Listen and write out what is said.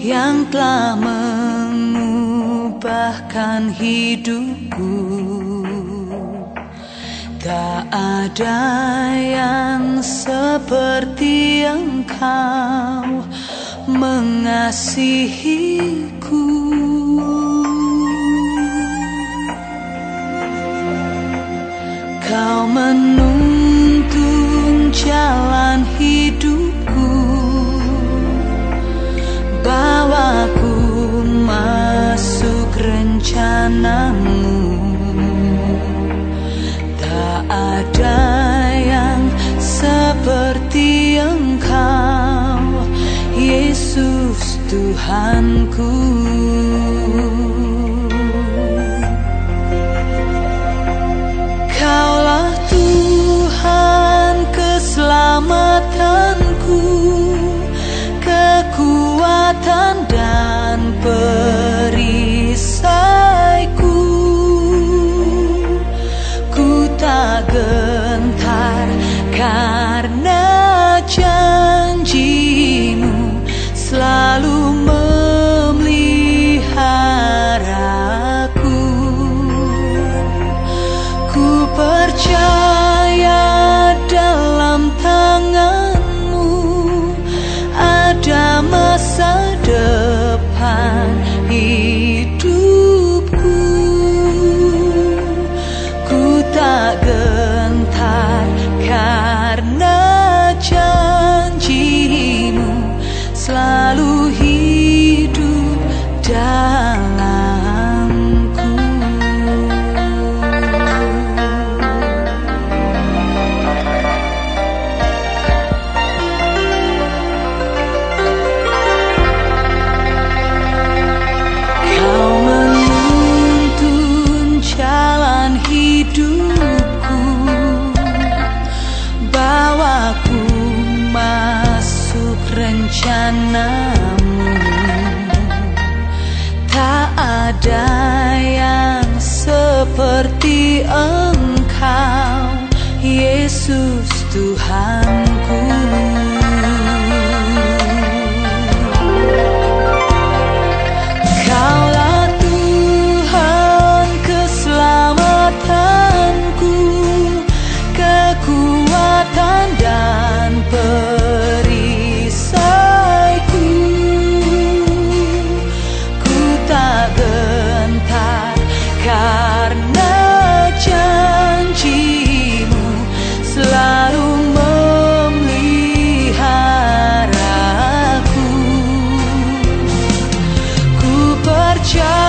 yang telah mengubahkan hidupku. Tak ada yang seperti Engkau mengasihiku. Kau menuntun jalan hidupku, bawaku masuk rencanamu. Tak ada yang seperti Engkau, Yesus Tuhanku. Kaulah Tuhan keselamatanku, kekuatan dan perisaiku. Ku tak gentar karena janji-Mu selalu memeliharaku. Ku percaya dalam tangan-Mu ada masa depan hidupku. Ku tak gentar karena janji-Mu selalu hidup dalamku. Kau menuntun jalan hidupku, bawaku masuk rencana-Mu. Tak ada yang seperti Engkau, Yesus Tuhanku. Kaulah Tuhan keselamatanku, kekuatan dan perisaiku. Ku tak gentar karena janji-Mu selalu memeliharaku. Ku percaya